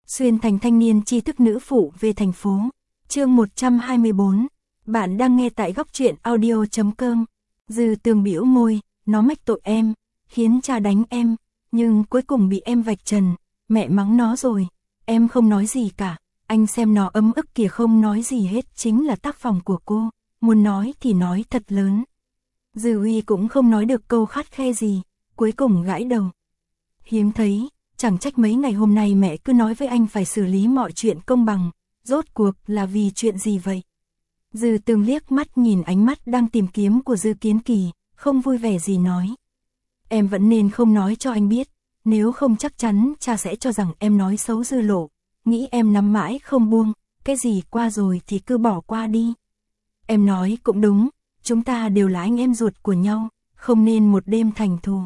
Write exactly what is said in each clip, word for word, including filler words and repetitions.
Xuyên thành thanh niên tri thức nữ phụ về thành phố. Chương một trăm hai mươi bốn. Bạn đang nghe tại góc truyện audio chấm com. Dư Tường bĩu môi, nó mách tội em, khiến cha đánh em, nhưng cuối cùng bị em vạch trần, mẹ mắng nó rồi, em không nói gì cả, anh xem nó ấm ức kìa, không nói gì hết, chính là tác phong của cô, muốn nói thì nói thật lớn. Dư Uy cũng không nói được câu khắt khe gì, cuối cùng gãi đầu. Hiếm thấy, chẳng trách mấy ngày hôm nay mẹ cứ nói với anh phải xử lý mọi chuyện công bằng, rốt cuộc là vì chuyện gì vậy? Dư Tường liếc mắt nhìn ánh mắt đang tìm kiếm của Dư Kiến Kỳ, không vui vẻ gì nói. Em vẫn nên không nói cho anh biết, nếu không chắc chắn cha sẽ cho rằng em nói xấu Dư Lộ, nghĩ em nắm mãi không buông, cái gì qua rồi thì cứ bỏ qua đi. Em nói cũng đúng, chúng ta đều là anh em ruột của nhau, không nên một đêm thành thù.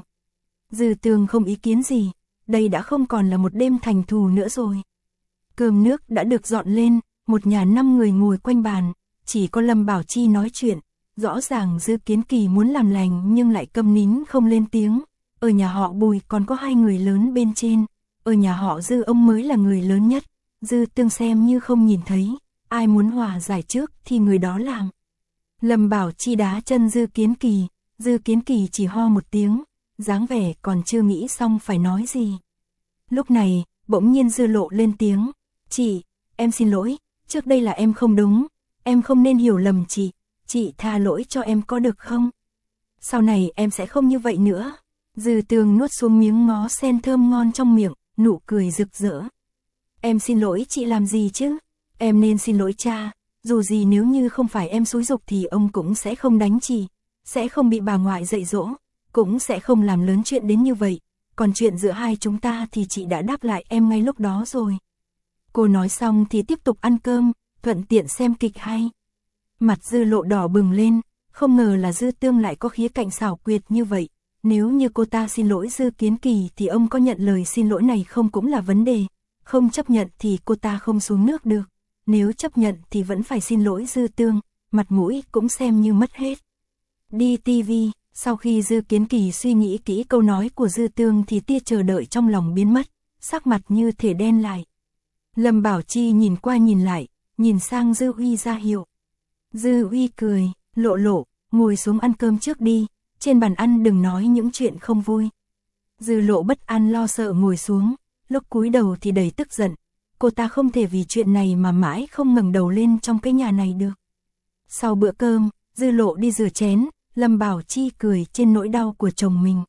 Dư Tường không ý kiến gì, đây đã không còn là một đêm thành thù nữa rồi. Cơm nước đã được dọn lên, một nhà năm người ngồi quanh bàn, chỉ có Lâm Bảo Chi nói chuyện, rõ ràng Dư Kiến Kỳ muốn làm lành nhưng lại câm nín không lên tiếng. Ở nhà họ Bùi còn có hai người lớn bên trên, ở nhà họ Dư ông mới là người lớn nhất. Dư Tường xem như không nhìn thấy, ai muốn hòa giải trước thì người đó làm. Lâm Bảo Chi đá chân Dư Kiến Kỳ, Dư Kiến Kỳ chỉ ho một tiếng, dáng vẻ còn chưa nghĩ xong phải nói gì. Lúc này, bỗng nhiên Dư Lộ lên tiếng, chị, em xin lỗi, trước đây là em không đúng, em không nên hiểu lầm chị, chị tha lỗi cho em có được không? Sau này em sẽ không như vậy nữa. Dư Tường nuốt xuống miếng ngó sen thơm ngon trong miệng, nụ cười rực rỡ. Em xin lỗi chị làm gì chứ? Em nên xin lỗi cha, dù gì nếu như không phải em xúi giục thì ông cũng sẽ không đánh chị, sẽ không bị bà ngoại dạy dỗ, cũng sẽ không làm lớn chuyện đến như vậy. Còn chuyện giữa hai chúng ta thì chị đã đáp lại em ngay lúc đó rồi. Cô nói xong thì tiếp tục ăn cơm, thuận tiện xem kịch hay. Mặt Dư Lộ đỏ bừng lên, không ngờ là Dư Tường lại có khía cạnh xảo quyệt như vậy. Nếu như cô ta xin lỗi Dư Kiến Kỳ thì ông có nhận lời xin lỗi này không cũng là vấn đề. Không chấp nhận thì cô ta không xuống nước được. Nếu chấp nhận thì vẫn phải xin lỗi Dư Tường, mặt mũi cũng xem như mất hết. Đi ti vi, sau khi Dư Kiến Kỳ suy nghĩ kỹ câu nói của Dư Tường thì tia chờ đợi trong lòng biến mất, sắc mặt như thể đen lại. Lâm Bảo Chi nhìn qua nhìn lại, nhìn sang Dư Uy ra hiệu. Dư Uy cười, Lộ Lộ, ngồi xuống ăn cơm trước đi, trên bàn ăn đừng nói những chuyện không vui. Dư Lộ bất an lo sợ ngồi xuống, lúc cúi đầu thì đầy tức giận, cô ta không thể vì chuyện này mà mãi không ngẩng đầu lên trong cái nhà này được. Sau bữa cơm, Dư Lộ đi rửa chén, Lâm Bảo Chi cười trên nỗi đau của chồng mình.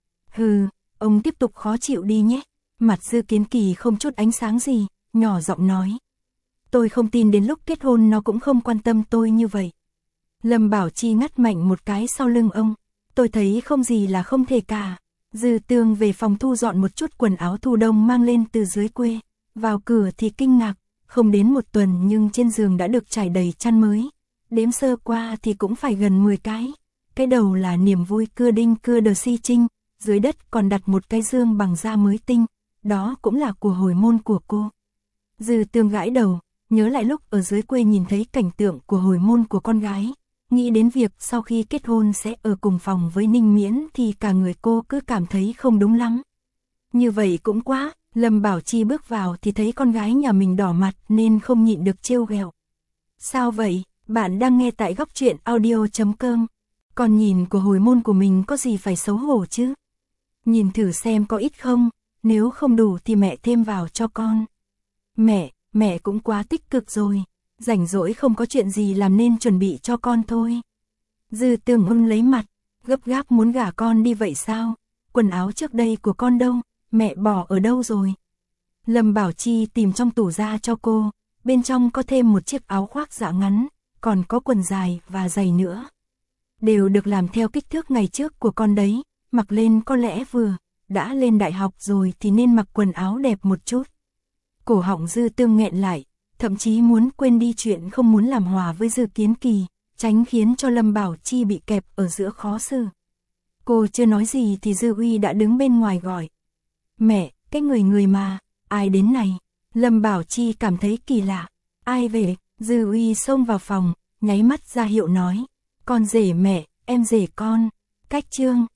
Hừ, ông tiếp tục khó chịu đi nhé. Mặt Dư Kiến Kỳ không chút ánh sáng gì, nhỏ giọng nói. Tôi không tin đến lúc kết hôn nó cũng không quan tâm tôi như vậy. Lâm Bảo Chi ngắt mạnh một cái sau lưng ông. Tôi thấy không gì là không thể cả. Dư Tường về phòng thu dọn một chút quần áo thu đông mang lên từ dưới quê. Vào cửa thì kinh ngạc, không đến một tuần nhưng trên giường đã được trải đầy chăn mới. Đếm sơ qua thì cũng phải gần mười cái. Cái đầu là niềm vui cưa đinh cưa đờ si trinh, dưới đất còn đặt một cái dương bằng da mới tinh, đó cũng là của hồi môn của cô. Dư Tường gãi đầu, nhớ lại lúc ở dưới quê nhìn thấy cảnh tượng của hồi môn của con gái, nghĩ đến việc sau khi kết hôn sẽ ở cùng phòng với Ninh Miễn thì cả người cô cứ cảm thấy không đúng lắm. Như vậy cũng quá, Lâm Bảo Chi bước vào thì thấy con gái nhà mình đỏ mặt nên không nhịn được trêu ghẹo. Sao vậy, bạn đang nghe tại góc truyện audio chấm com. Con nhìn của hồi môn của mình có gì phải xấu hổ chứ? Nhìn thử xem có ít không, nếu không đủ thì mẹ thêm vào cho con. Mẹ, mẹ cũng quá tích cực rồi, rảnh rỗi không có chuyện gì làm nên chuẩn bị cho con thôi. Dư Tường ưng lấy mặt, gấp gáp muốn gả con đi vậy sao? Quần áo trước đây của con đâu, mẹ bỏ ở đâu rồi? Lâm Bảo Chi tìm trong tủ ra cho cô, bên trong có thêm một chiếc áo khoác dạ ngắn, còn có quần dài và giày nữa. Đều được làm theo kích thước ngày trước của con đấy, mặc lên có lẽ vừa, đã lên đại học rồi thì nên mặc quần áo đẹp một chút. Cổ họng Dư Tường nghẹn lại, thậm chí muốn quên đi chuyện không muốn làm hòa với Dư Kiến Kỳ, tránh khiến cho Lâm Bảo Chi bị kẹp ở giữa khó xử. Cô chưa nói gì thì Dư Uy đã đứng bên ngoài gọi. Mẹ, cái người người mà, ai đến này? Lâm Bảo Chi cảm thấy kỳ lạ. Ai về? Dư Uy xông vào phòng, nháy mắt ra hiệu nói. Con rể mẹ, em rể con. Cách Trương,